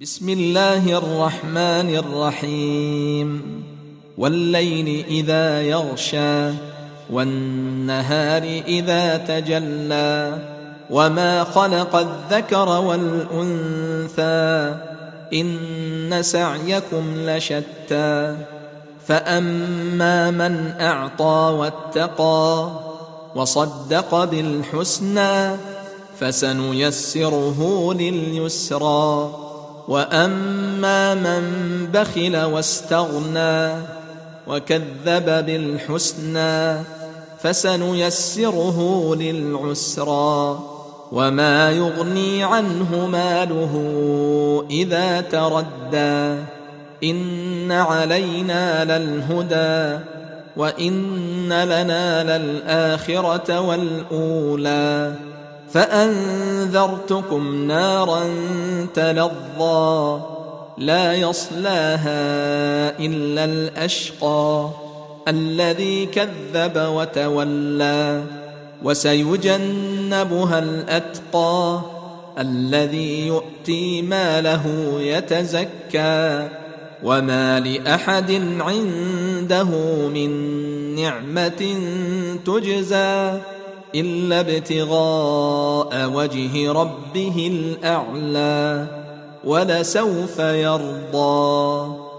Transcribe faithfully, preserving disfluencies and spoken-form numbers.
بسم الله الرحمن الرحيم والليل إذا يغشى والنهار إذا تجلى وما خلق الذكر والأنثى إن سعيكم لشتى فأما من أعطى واتقى وصدق بالحسنى فسنيسره لليسرى وأما من بخل واستغنى وكذب بالحسنى فسنيسره للعسرى وما يغني عنه ماله إذا تردى إن علينا للهدى وإن لنا للآخرة والأولى فأنذرتكم نارا تلظى لا يصلاها إلا الأشقى الذي كذب وتولى وسيجنبها الأتقى الذي يؤتي ماله يتزكى وما لأحد عنده من نعمة تجزى إلا ابتغاء وجه ربه الأعلى ولسوف يرضى.